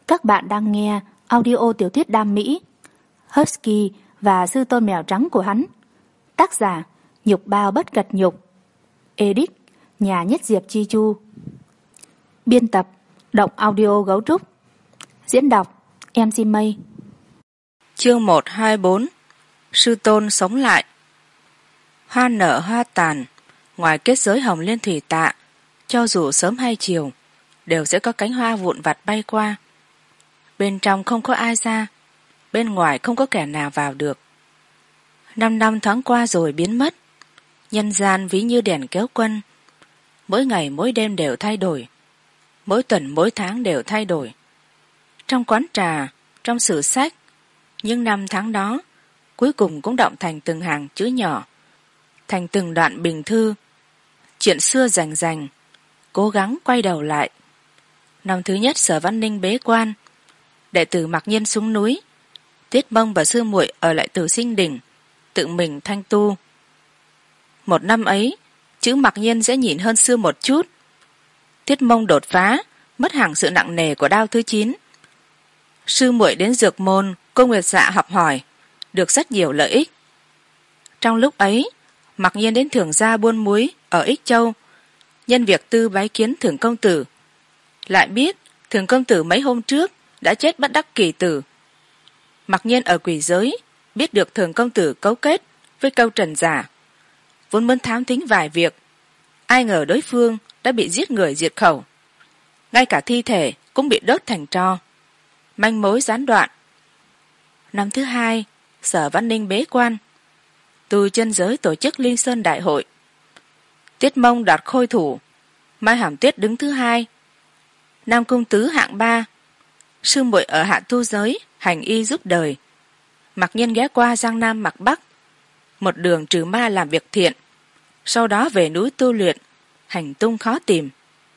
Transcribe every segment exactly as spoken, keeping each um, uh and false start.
Các bạn đang nghe audio tiểu thuyết đam mỹ Husky và sư tôn mèo trắng của hắn. Tác giả Nhục Bao Bất Cật Nhục. Edit Nhà Nhất Diệp Chi Chu. Biên tập Động Audio Gấu Trúc. Diễn đọc em xê Mây. Chương một trăm hai mươi bốn. Sư tôn sống lại. Hoa nở hoa tàn, ngoài kết giới hồng liên thủy tạ, cho dù sớm hay chiều đều sẽ có cánh hoa vụn vặt bay qua. Bên trong không có ai ra, bên ngoài không có kẻ nào vào được. Năm năm thoáng qua rồi biến mất, nhân gian ví như đèn kéo quân, mỗi ngày mỗi đêm đều thay đổi, mỗi tuần mỗi tháng đều thay đổi. Trong quán trà, trong sử sách, những năm tháng đó cuối cùng cũng động thành từng hàng chữ nhỏ, thành từng đoạn bình thư, chuyện xưa rành rành, cố gắng quay đầu lại. Năm thứ nhất Sở Văn Ninh bế quan, đệ tử Mặc Nhiên xuống núi, Tiết Mông và sư muội ở lại Tử Sinh Đỉnh tự mình thanh tu. Một năm ấy chữ Mặc Nhiên dễ nhìn hơn xưa một chút. Tiết Mông đột phá, mất hẳn sự nặng nề của đao thứ chín. Sư muội đến dược môn cô Nguyệt Dạ học hỏi, được rất nhiều lợi ích. Trong lúc ấy Mặc Nhiên đến Thường gia buôn muối ở Ích Châu, nhân việc tư bái kiến Thường công tử, lại biết Thường công tử mấy hôm trước đã chết bất đắc kỳ tử. Mặc Nhiên ở quỷ giới biết được Thường công tử cấu kết với Câu Trần giả, vốn muốn thám thính vài việc, ai ngờ đối phương đã bị giết người diệt khẩu, ngay cả thi thể cũng bị đốt thành tro, manh mối gián đoạn. Năm thứ hai Sở Văn Ninh bế quan, từ chân giới tổ chức Linh Sơn đại hội. Tiết Mông đoạt khôi thủ, Mai Hàm Tuyết đứng thứ hai, Nam Cung Tứ hạng ba, sư muội ở hạ tu giới hành y giúp đời. Mặc Nhiên ghé qua Giang Nam Mặc Bắc, một đường trừ ma làm việc thiện, sau đó về núi tu luyện, hành tung khó tìm.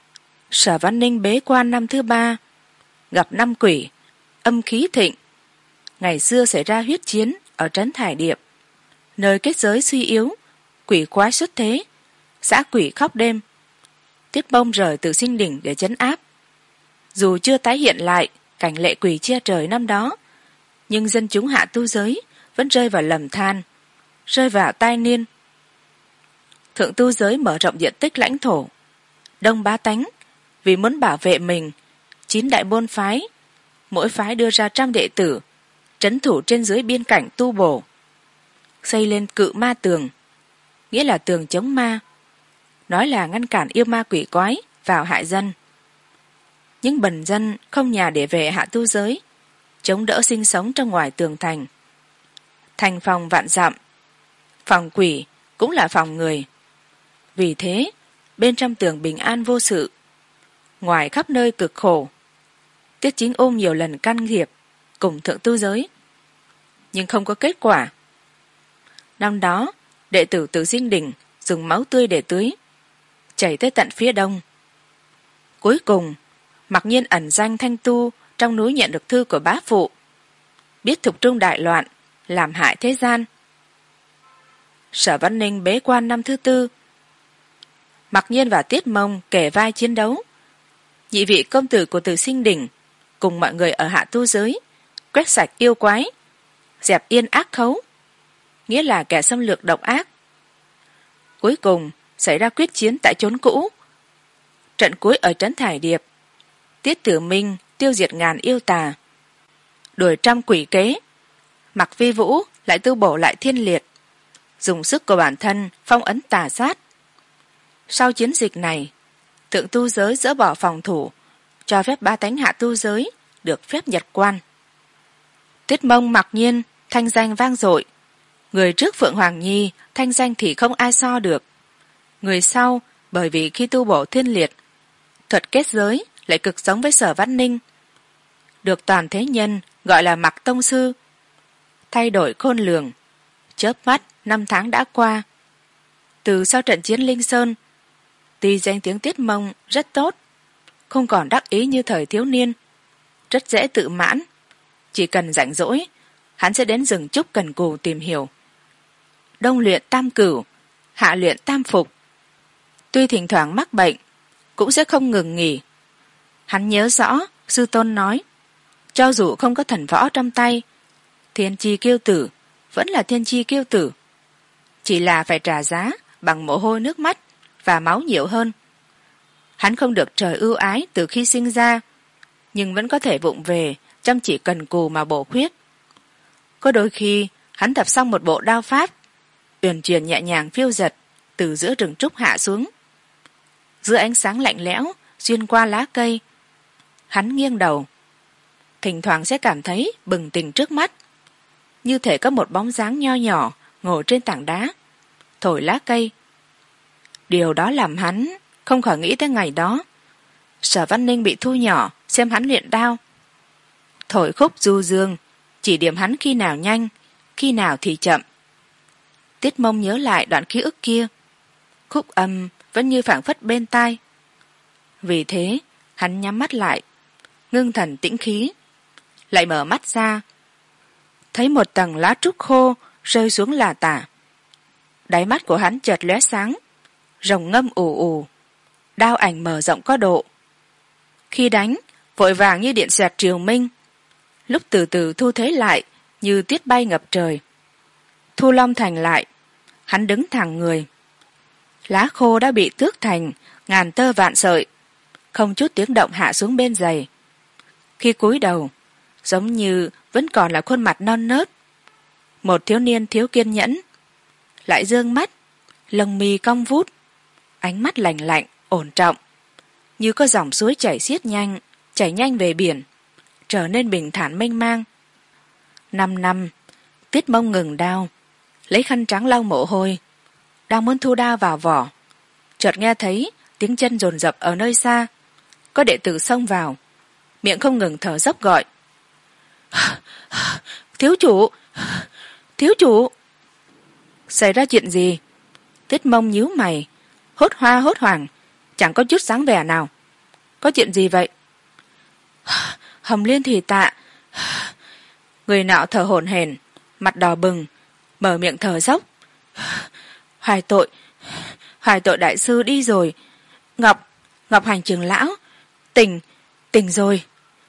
Sở Văn Ninh bế quan năm thứ ba, gặp năm quỷ, âm khí thịnh. Ngày xưa xảy ra huyết chiến ở trấn Thải Điệp, nơi kết giới suy yếu, quỷ quái xuất thế, dã quỷ khóc đêm. Tiết Mông rời Tử Sinh Đỉnh để trấn áp. Dù chưa tái hiện lại cảnh lệ quỷ che trời năm đó, nhưng dân chúng hạ tu giới vẫn rơi vào lầm than, rơi vào tai niên. Thượng tu giới mở rộng diện tích lãnh thổ, đông bá tánh vì muốn bảo vệ mình, chín đại môn phái, mỗi phái đưa ra trăm đệ tử trấn thủ trên dưới biên cảnh tu bổ, xây lên cự ma tường, nghĩa là tường chống ma, nói là ngăn cản yêu ma quỷ quái vào hại dân. Những bần dân không nhà để về hạ tu giới, chống đỡ sinh sống trong ngoài tường thành. Thành phòng vạn dặm, phòng quỷ cũng là phòng người. Vì thế bên trong tường bình an vô sự, ngoài khắp nơi cực khổ. Tiết Chính Ung nhiều lần can thiệp cùng thượng tu giới, nhưng không có kết quả. Năm đó đệ tử Tử Sinh Đỉnh dùng máu tươi để tưới, chảy tới tận phía đông. Cuối cùng Mặc Nhiên ẩn danh thanh tu trong núi nhận được thư của bá phụ, biết thục trung đại loạn làm hại thế gian. Sở Văn Ninh bế quan năm thứ tư, Mặc Nhiên và Tiết Mông kể vai chiến đấu. Nhị vị công tử của Tử Sinh Đỉnh cùng mọi người ở hạ tu giới quét sạch yêu quái, dẹp yên ác khấu, nghĩa là kẻ xâm lược độc ác. Cuối cùng xảy ra quyết chiến tại chốn cũ. Trận cuối ở trấn Thải Điệp, Tiết Tử Minh tiêu diệt ngàn yêu tà, đuổi trăm quỷ kế. Mặc Vi Vũ lại tu bổ lại thiên liệt, dùng sức của bản thân phong ấn tà sát. Sau chiến dịch này, thượng tu giới dỡ bỏ phòng thủ, cho phép ba tánh hạ tu giới được phép nhập quan. Tiết Mông Mặc Nhiên thanh danh vang dội, người trước Phượng Hoàng Nhi thanh danh thì không ai so được. Người sau bởi vì khi tu bổ thiên liệt, thuật kết giới lại cực giống với Sở Văn Ninh, được toàn thế nhân gọi là Mặc tông sư. Thay đổi khôn lường, chớp mắt năm tháng đã qua. Từ sau trận chiến Linh Sơn, tuy danh tiếng Tiết Mông rất tốt, không còn đắc ý như thời thiếu niên, rất dễ tự mãn. Chỉ cần rảnh rỗi, hắn sẽ đến rừng trúc cần cù tìm hiểu, đông luyện tam cửu, hạ luyện tam phục. Tuy thỉnh thoảng mắc bệnh cũng sẽ không ngừng nghỉ. Hắn nhớ rõ sư tôn nói, cho dù không có thần võ trong tay, thiên chi kiêu tử vẫn là thiên chi kiêu tử, chỉ là phải trả giá bằng mồ hôi nước mắt và máu nhiều hơn. Hắn không được trời ưu ái từ khi sinh ra, nhưng vẫn có thể vụng về chăm chỉ cần cù mà bổ khuyết. Có đôi khi hắn tập xong một bộ đao pháp, uyển chuyển nhẹ nhàng phiêu dật từ giữa rừng trúc hạ xuống. Giữa ánh sáng lạnh lẽo xuyên qua lá cây, hắn nghiêng đầu, thỉnh thoảng sẽ cảm thấy bừng tỉnh trước mắt, như thể có một bóng dáng nho nhỏ ngồi trên tảng đá thổi lá cây. Điều đó làm hắn không khỏi nghĩ tới ngày đó Sở Văn Ninh bị thu nhỏ xem hắn luyện đao, thổi khúc du dương, chỉ điểm hắn khi nào nhanh, khi nào thì chậm. Tiết Mông nhớ lại đoạn ký ức kia, khúc âm vẫn như phảng phất bên tai. Vì thế hắn nhắm mắt lại, ngưng thần tĩnh khí, lại mở mắt ra, thấy một tầng lá trúc khô rơi xuống là tả. Đáy mắt của hắn chợt lóe sáng, rồng ngâm ù ù, đao ảnh mở rộng có độ. Khi đánh, vội vàng như điện xẹt triều minh, lúc từ từ thu thế lại như tuyết bay ngập trời. Thu long thành lại, hắn đứng thẳng người. Lá khô đã bị tước thành ngàn tơ vạn sợi, không chút tiếng động hạ xuống bên giày. Khi cúi đầu, giống như vẫn còn là khuôn mặt non nớt, một thiếu niên thiếu kiên nhẫn, lại dương mắt, lông mi cong vút, ánh mắt lành lạnh ổn trọng, như có dòng suối chảy xiết nhanh, chảy nhanh về biển, trở nên bình thản mênh mang. Năm năm, Tiết Mông ngừng đao, lấy khăn trắng lau mồ hôi, đang muốn thu đao vào vỏ, chợt nghe thấy tiếng chân dồn dập ở nơi xa, có đệ tử xông vào, miệng không ngừng thở dốc gọi: thiếu chủ, thiếu chủ. Xảy ra chuyện gì? Tiết Mông nhíu mày, hốt hoa hốt hoảng, chẳng có chút sáng vẻ nào. Có chuyện gì vậy? Hồng Liên thì tạ. Người nọ thở hổn hển, mặt đỏ bừng, mở miệng thở dốc. Hoài tội, hoài tội đại sư đi rồi. Ngọc, Ngọc Hành trưởng lão, tỉnh, tỉnh rồi.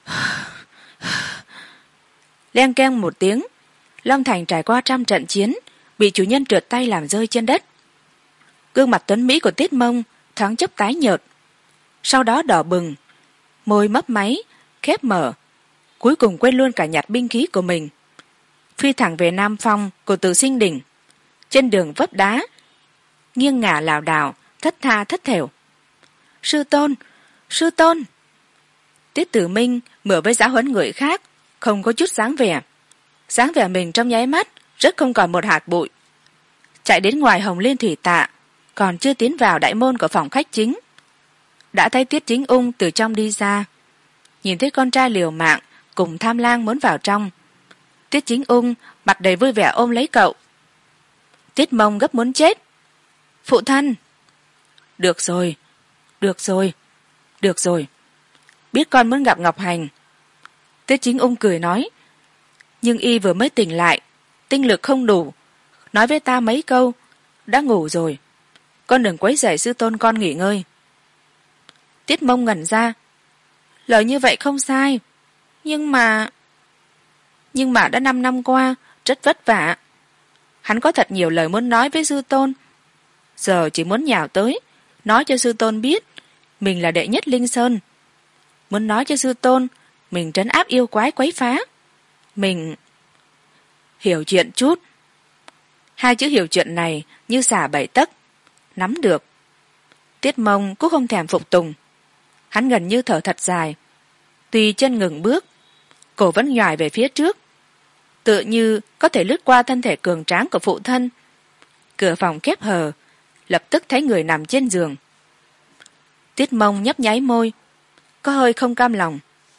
Leng keng một tiếng, Long Thành trải qua trăm trận chiến, bị chủ nhân trượt tay làm rơi trên đất. Gương mặt tuấn mỹ của Tiết Mông thoáng chốc tái nhợt, sau đó đỏ bừng, môi mấp máy khép mở, cuối cùng quên luôn cả nhặt binh khí của mình, phi thẳng về nam phong của Từ Sinh Đỉnh. Trên đường vấp đá, nghiêng ngả lảo đảo, thất tha thất thểu. Sư tôn, sư tôn. Tiết Tử Minh mửa với giáo huấn người khác, không có chút dáng vẻ, dáng vẻ mình trong nháy mắt rất không còn một hạt bụi. Chạy đến ngoài Hồng Liên thủy tạ, còn chưa tiến vào đại môn của phòng khách chính, đã thấy Tiết Chính Ung từ trong đi ra. Nhìn thấy con trai liều mạng cùng Tham Lang muốn vào trong, Tiết Chính Ung mặt đầy vui vẻ ôm lấy cậu. Tiết Mông gấp muốn chết. Phụ thân. Được rồi, được rồi, được rồi, biết con muốn gặp Ngọc Hành. Tiết Chính Ung cười nói, nhưng y vừa mới tỉnh lại, tinh lực không đủ, nói với ta mấy câu đã ngủ rồi, con đừng quấy rầy sư tôn con nghỉ ngơi. Tiết Mông ngẩn ra, lời như vậy không sai, nhưng mà nhưng mà đã năm năm qua rất vất vả, hắn có thật nhiều lời muốn nói với sư tôn, giờ chỉ muốn nhào tới nói cho sư tôn biết mình là đệ nhất Linh Sơn, muốn nói cho sư tôn mình trấn áp yêu quái quấy phá, mình hiểu chuyện chút. Hai chữ hiểu chuyện này như xả bảy tấc, nắm được. Tiết Mông cũng không thèm phục tùng, hắn gần như thở thật dài, tuy chân ngừng bước, cổ vẫn nhoài về phía trước, tựa như có thể lướt qua thân thể cường tráng của phụ thân. Cửa phòng khép hờ, lập tức thấy người nằm trên giường. Tiết Mông nhấp nháy môi, có hơi không cam lòng.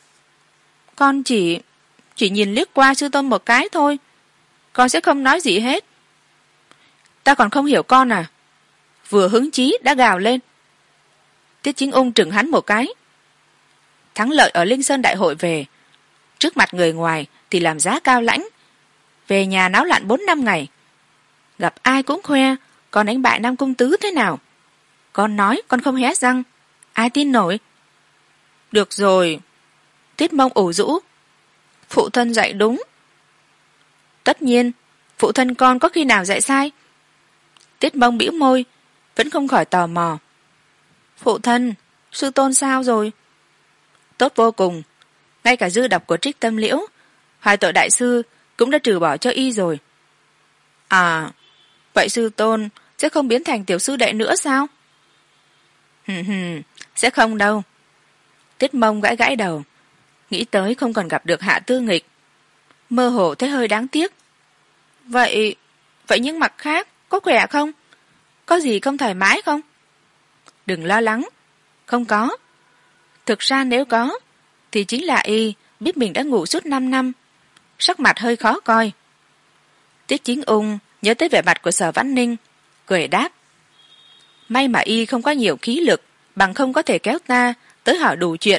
Con chỉ chỉ nhìn liếc qua sư tôn một cái thôi, con sẽ không nói gì hết. Ta còn không hiểu con à? Vừa hứng chí đã gào lên. Tiết Chính Ung trừng hắn một cái. Thắng lợi ở Linh Sơn đại hội về, trước mặt người ngoài thì làm giá cao lãnh, về nhà náo loạn bốn năm ngày, gặp ai cũng khoe con đánh bại Nam Cung Tứ thế nào. Con nói con không hé răng, ai tin nổi. Được rồi. Tiết Mông ủ rũ. Phụ thân dạy đúng. Tất nhiên, phụ thân con có khi nào dạy sai? Tiết Mông bĩu môi, vẫn không khỏi tò mò. Phụ thân, sư tôn sao rồi? Tốt vô cùng, ngay cả dư độc của Trích Tâm Liễu, hoài tội đại sư cũng đã trừ bỏ cho y rồi. À, vậy sư tôn sẽ không biến thành tiểu sư đệ nữa sao? Hừm hừm, sẽ không đâu. Tiết Mông gãi gãi đầu, nghĩ tới không còn gặp được Hạ Tư Nghịch, mơ hồ thấy hơi đáng tiếc. Vậy, vậy những mặt khác có khỏe không? Có gì không thoải mái không? Đừng lo lắng, không có. Thực ra nếu có, thì chính là y biết mình đã ngủ suốt năm năm, sắc mặt hơi khó coi. Tiết Chính Ung nhớ tới vẻ mặt của Sở Vãn Ninh, cười đáp. May mà y không có nhiều khí lực, bằng không có thể kéo ta tới hỏi đủ chuyện.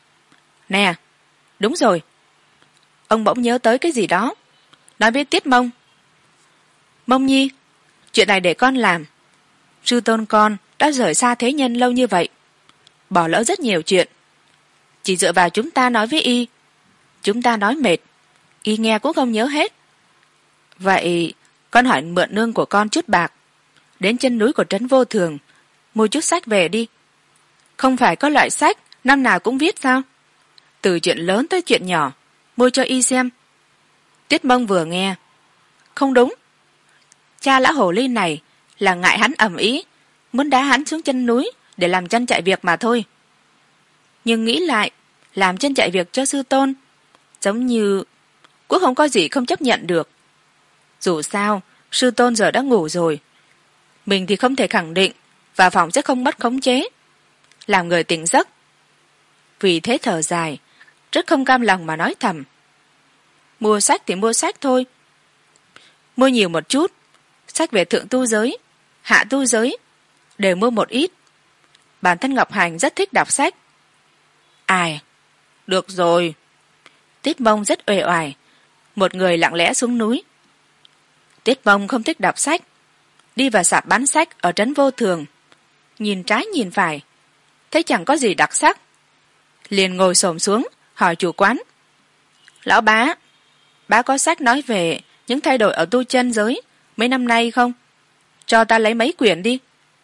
Nè, đúng rồi. Ông bỗng nhớ tới cái gì đó, nói với Tiết Mông. Mông nhi, chuyện này để con làm. Sư tôn con đã rời xa thế nhân lâu như vậy, bỏ lỡ rất nhiều chuyện. Chỉ dựa vào chúng ta nói với y, chúng ta nói mệt, y nghe cũng không nhớ hết. Vậy con hỏi mượn nương của con chút bạc, đến chân núi của Trấn Vô Thường mua chút sách về đi. Không phải có loại sách năm nào cũng viết sao? Từ chuyện lớn tới chuyện nhỏ, mua cho y xem. Tiết Mông vừa nghe, không đúng, cha lão hồ ly này là ngại hắn ầm ĩ, muốn đá hắn xuống chân núi để làm chân chạy việc mà thôi. Nhưng nghĩ lại, làm chân chạy việc cho sư tôn giống như cũng không có gì không chấp nhận được. Dù sao sư tôn giờ đã ngủ rồi, mình thì không thể khẳng định vào phòng sẽ không mất khống chế, làm người tỉnh giấc. Vì thế thở dài, rất không cam lòng mà nói thầm. Mua sách thì mua sách thôi, mua nhiều một chút, sách về thượng tu giới, hạ tu giới đều mua một ít. Bản thân Ngọc Hành rất thích đọc sách. Ai, được rồi. Tiết Mông rất uể oải, một người lặng lẽ xuống núi. Tiết Mông không thích đọc sách, đi vào sạp bán sách ở Trấn Vô Thường, nhìn trái nhìn phải, thấy chẳng có gì đặc sắc, liền ngồi xổm xuống hỏi chủ quán. Lão bá, bá có sách nói về những thay đổi ở tu chân giới mấy năm nay không? Cho ta lấy mấy quyển đi.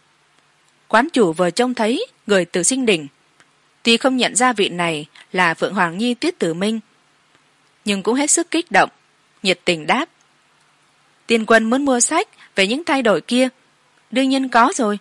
Quán chủ vừa trông thấy người từ Sinh Đỉnh, tuy không nhận ra vị này là Phượng Hoàng Nhi Tiết Tử Minh, nhưng cũng hết sức kích động, nhiệt tình đáp. Tiên quân muốn mua sách về những thay đổi kia, đương nhiên có rồi.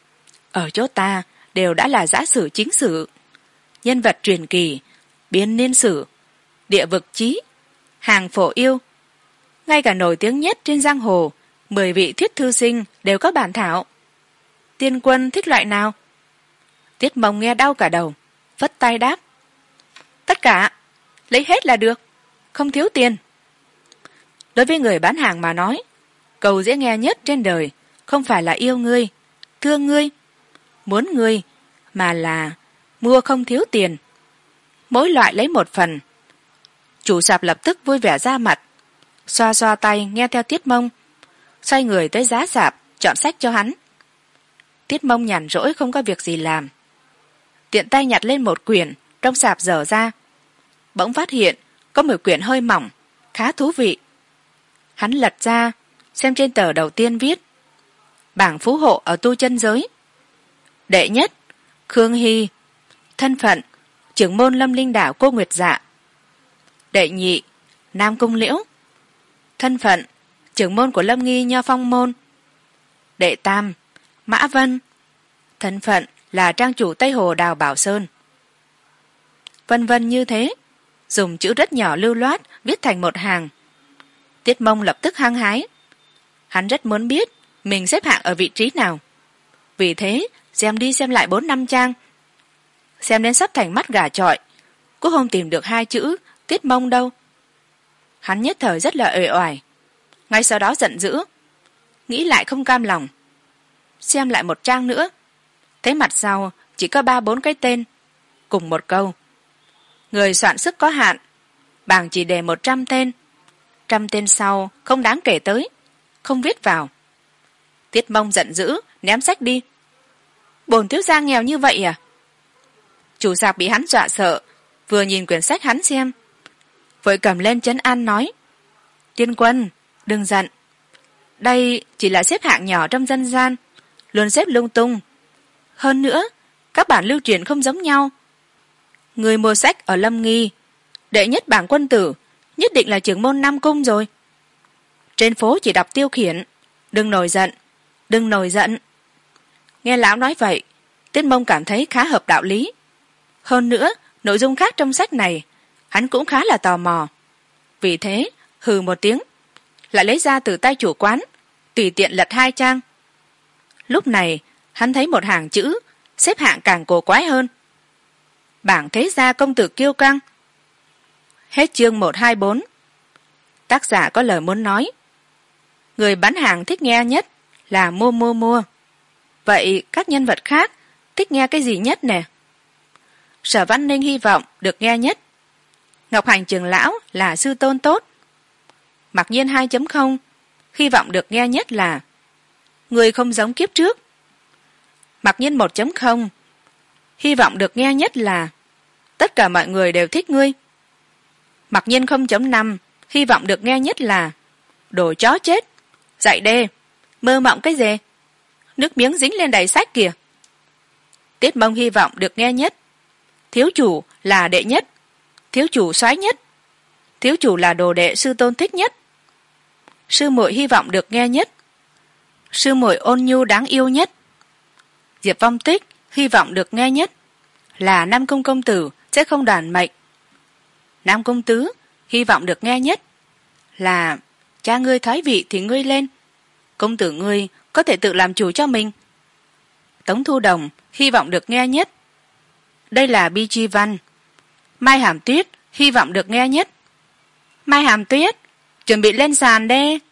Ở chỗ ta đều đã là giã sử chính sử, nhân vật truyền kỳ, biên niên sử, địa vực chí, hàng phổ yêu, ngay cả nổi tiếng nhất trên giang hồ, mười vị thiết thư sinh đều có bản thảo. Tiên quân thích loại nào? Tiết Mông nghe đau cả đầu, vất tay đáp. Tất cả, lấy hết là được, không thiếu tiền. Đối với người bán hàng mà nói, câu dễ nghe nhất trên đời không phải là yêu ngươi, thương ngươi, muốn ngươi, mà là mua không thiếu tiền. Mỗi loại lấy một phần. Chủ sạp lập tức vui vẻ ra mặt, xoa xoa tay nghe theo Tiết Mông, xoay người tới giá sạp chọn sách cho hắn. Tiết Mông nhàn rỗi không có việc gì làm, tiện tay nhặt lên một quyển trong sạp dở ra, bỗng phát hiện có một quyển hơi mỏng, khá thú vị. Hắn lật ra xem, trên tờ đầu tiên viết bảng phú hộ ở tu chân giới. Đệ nhất, Khương Hy, thân phận trưởng môn Lâm Linh Đảo Cô Nguyệt Dạ. Đệ nhị, Nam Cung Liễu, thân phận trưởng môn của Lâm Nghi Nho Phong môn. Đệ tam, Mã Vân, thân phận là trang chủ Tây Hồ Đào Bảo Sơn. Vân vân như thế, dùng chữ rất nhỏ lưu loát viết thành một hàng. Tiết Mông lập tức hăng hái, hắn rất muốn biết mình xếp hạng ở vị trí nào, vì thế xem đi xem lại bốn năm trang, xem đến sắp thành mắt gà chọi, cũng không tìm được hai chữ Tiết Mông đâu. Hắn nhất thời rất là uể oải, ngay sau đó giận dữ, nghĩ lại không cam lòng, xem lại một trang nữa, thấy mặt sau chỉ có ba bốn cái tên cùng một câu. Người soạn sức có hạn, bảng chỉ đề một trăm tên, trăm tên sau không đáng kể tới, không viết vào. Tiết Mông giận dữ ném sách đi. Bổn thiếu gia nghèo như vậy à? Chủ sạp bị hắn dọa sợ, vừa nhìn quyển sách hắn xem, vội cầm lên trấn an nói: Tiên Quân, đừng giận, đây chỉ là xếp hạng nhỏ trong dân gian, luôn xếp lung tung. Hơn nữa các bản lưu truyền không giống nhau. Người mua sách ở Lâm Nghi, đệ nhất bảng quân tử nhất định là trưởng môn Nam Cung rồi. Trên phố chỉ đọc tiêu khiển, đừng nổi giận, đừng nổi giận. Nghe lão nói vậy, Tiết Mông cảm thấy khá hợp đạo lý. Hơn nữa nội dung khác trong sách này hắn cũng khá là tò mò, vì thế hừ một tiếng, lại lấy ra từ tay chủ quán, tùy tiện lật hai trang. Lúc này hắn thấy một hàng chữ xếp hạng càng cổ quái hơn: Bảng thế gia công tử kiêu căng. Hết chương một hai bốn. Tác giả có lời muốn nói: người bán hàng thích nghe nhất là mua mua mua. Vậy các nhân vật khác thích nghe cái gì nhất nè? Sở Văn Ninh hy vọng được nghe nhất Ngọc Hành trưởng lão là sư tôn tốt. Mặc nhiên hai chấm không hy vọng được nghe nhất là người không giống kiếp trước. Mặc nhiên một chấm không hy vọng được nghe nhất là tất cả mọi người đều thích ngươi. Mặc nhiên không chấm năm hy vọng được nghe nhất là đồ chó chết, dạy đê, mơ mộng cái gì, nước miếng dính lên đầy sách kìa. Tiết Mông hy vọng được nghe nhất thiếu chủ là đệ nhất, thiếu chủ soái nhất, thiếu chủ là đồ đệ sư tôn thích nhất. Sư muội hy vọng được nghe nhất sư muội ôn nhu đáng yêu nhất. Diệp Phong Tích hy vọng được nghe nhất là Nam Cung công tử sẽ không đàn mệnh. Nam Cung Tứ hy vọng được nghe nhất là cha ngươi thoái vị thì ngươi lên, công tử ngươi có thể tự làm chủ cho mình. Tống Thu Đồng hy vọng được nghe nhất đây là bi chi văn. Mai Hàm Tuyết hy vọng được nghe nhất Mai Hàm Tuyết chuẩn bị lên sàn đê.